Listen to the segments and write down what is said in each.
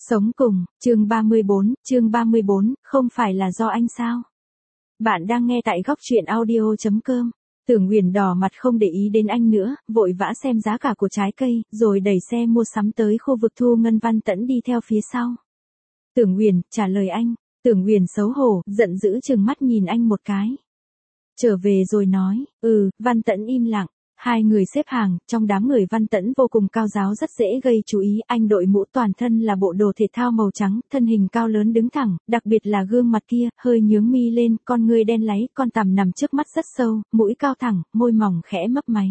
Sống cùng, chương 34, không phải là do anh sao? Bạn đang nghe tại góc truyện audio.com. Tưởng Nguyền đỏ mặt không để ý đến anh nữa, vội vã xem giá cả của trái cây, rồi đẩy xe mua sắm tới khu vực thu ngân. Văn Tẫn đi theo phía sau. Tưởng Nguyền, trả lời anh. Tưởng Nguyền xấu hổ, giận dữ trừng mắt nhìn anh một cái. Trở về rồi nói, Văn Tẫn im lặng. Hai người xếp hàng, trong đám người Văn Tẫn vô cùng cao giáo, rất dễ gây chú ý. Anh đội mũ toàn thân là bộ đồ thể thao màu trắng, thân hình cao lớn đứng thẳng, đặc biệt là gương mặt kia, hơi nhướng mi lên, con ngươi đen láy, con tằm nằm trước mắt rất sâu, mũi cao thẳng, môi mỏng khẽ mấp máy.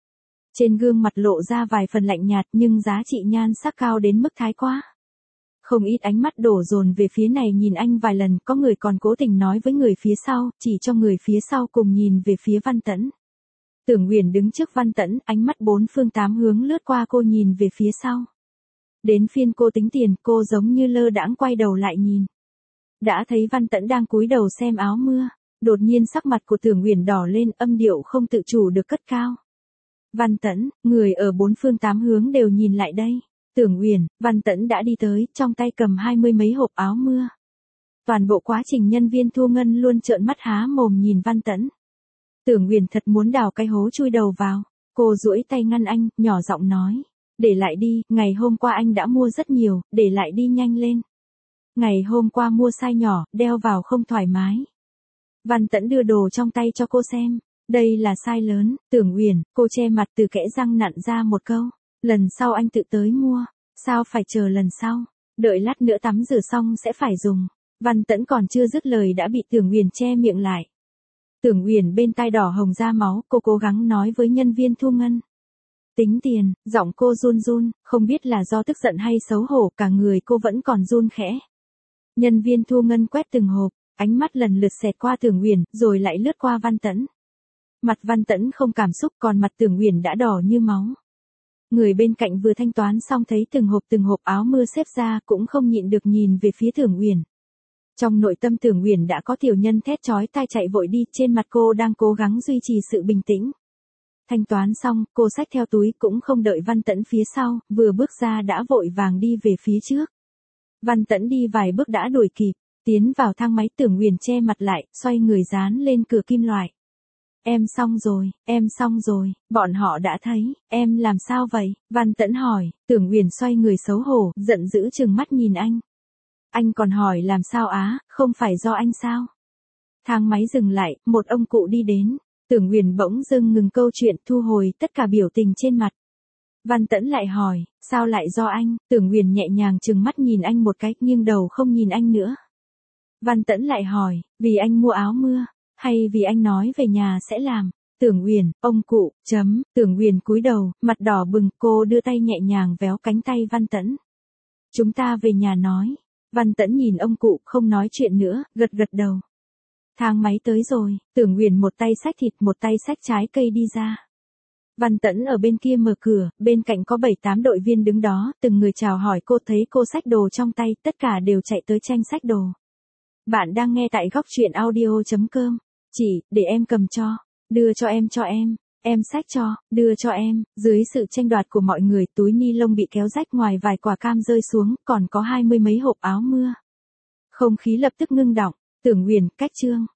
Trên gương mặt lộ ra vài phần lạnh nhạt, nhưng giá trị nhan sắc cao đến mức thái quá. Không ít ánh mắt đổ dồn về phía này nhìn anh vài lần, có người còn cố tình nói với người phía sau, chỉ cho người phía sau cùng nhìn về phía Văn Tẫn. Tưởng Nguyền đứng trước Văn Tẫn, ánh mắt bốn phương tám hướng lướt qua cô nhìn về phía sau. Đến phiên cô tính tiền, cô giống như lơ đãng quay đầu lại nhìn. Đã thấy Văn Tẫn đang cúi đầu xem áo mưa, đột nhiên sắc mặt của Tưởng Nguyền đỏ lên, âm điệu không tự chủ được cất cao. Văn Tẫn, người ở bốn phương tám hướng đều nhìn lại đây. Tưởng Nguyền, Văn Tẫn đã đi tới, trong tay cầm 20 mấy hộp áo mưa. Toàn bộ quá trình nhân viên thu ngân luôn trợn mắt há mồm nhìn Văn Tẫn. Tưởng Nguyền thật muốn đào cái hố chui đầu vào. Cô duỗi tay ngăn anh, nhỏ giọng nói. Để lại đi, ngày hôm qua anh đã mua rất nhiều, để lại đi nhanh lên. Ngày hôm qua mua size nhỏ, đeo vào không thoải mái. Văn Tẫn đưa đồ trong tay cho cô xem. Đây là size lớn. Tưởng Nguyền, cô che mặt từ kẽ răng nặn ra một câu. Lần sau anh tự tới mua. Sao phải chờ lần sau? Đợi lát nữa tắm rửa xong sẽ phải dùng. Văn Tẫn còn chưa dứt lời đã bị Tưởng Nguyền che miệng lại. Tưởng Nguyền bên tai đỏ hồng ra máu, cô cố gắng nói với nhân viên thu ngân. Tính tiền, giọng cô run run, không biết là do tức giận hay xấu hổ, cả người cô vẫn còn run khẽ. Nhân viên thu ngân quét từng hộp, ánh mắt lần lượt xẹt qua Tưởng Nguyền, rồi lại lướt qua Văn Tẫn. Mặt Văn Tẫn không cảm xúc, còn mặt Tưởng Nguyền đã đỏ như máu. Người bên cạnh vừa thanh toán xong thấy từng hộp áo mưa xếp ra, cũng không nhịn được nhìn về phía Tưởng Nguyền. Trong nội tâm Tưởng Nguyền đã có tiểu nhân thét chói tai chạy vội đi, trên mặt cô đang cố gắng duy trì sự bình tĩnh. Thanh toán xong, cô xách theo túi cũng không đợi Văn Tẫn phía sau, vừa bước ra đã vội vàng đi về phía trước. Văn Tẫn đi vài bước đã đuổi kịp, tiến vào thang máy. Tưởng Nguyền che mặt lại, xoay người dán lên cửa kim loại. Em xong rồi, bọn họ đã thấy, em làm sao vậy? Văn Tẫn hỏi. Tưởng Nguyền xoay người xấu hổ, giận dữ trừng mắt nhìn anh. Anh còn hỏi làm sao á, không phải do anh sao? Thang máy dừng lại, một ông cụ đi đến. Tưởng Nguyền bỗng dưng ngừng câu chuyện, thu hồi tất cả biểu tình trên mặt. Văn Tẫn lại hỏi, sao lại do anh? Tưởng Nguyền nhẹ nhàng trừng mắt nhìn anh một cái, nghiêng đầu không nhìn anh nữa. Văn Tẫn lại hỏi, vì anh mua áo mưa, hay vì anh nói về nhà sẽ làm? Tưởng Nguyền, ông cụ, Tưởng Nguyền cúi đầu, mặt đỏ bừng, cô đưa tay nhẹ nhàng véo cánh tay Văn Tẫn. Chúng ta về nhà nói. Văn Tẫn nhìn ông cụ không nói chuyện nữa, gật đầu. Thang máy tới rồi, Tưởng Nguyền một tay xách thịt một tay xách trái cây đi ra. Văn Tẫn ở bên kia mở cửa, bên cạnh có 7-8 đội viên đứng đó, từng người chào hỏi cô, thấy cô xách đồ trong tay, tất cả đều chạy tới tranh xách đồ. Bạn đang nghe tại góc truyện audio.com. Chị, để em cầm cho, đưa cho em xách cho, đưa cho em. Dưới sự tranh đoạt của mọi người, túi ni lông bị kéo rách, ngoài vài quả cam rơi xuống, còn có 20 mấy hộp áo mưa. Không khí lập tức ngưng đọng. Tưởng Nguyền, cách chương.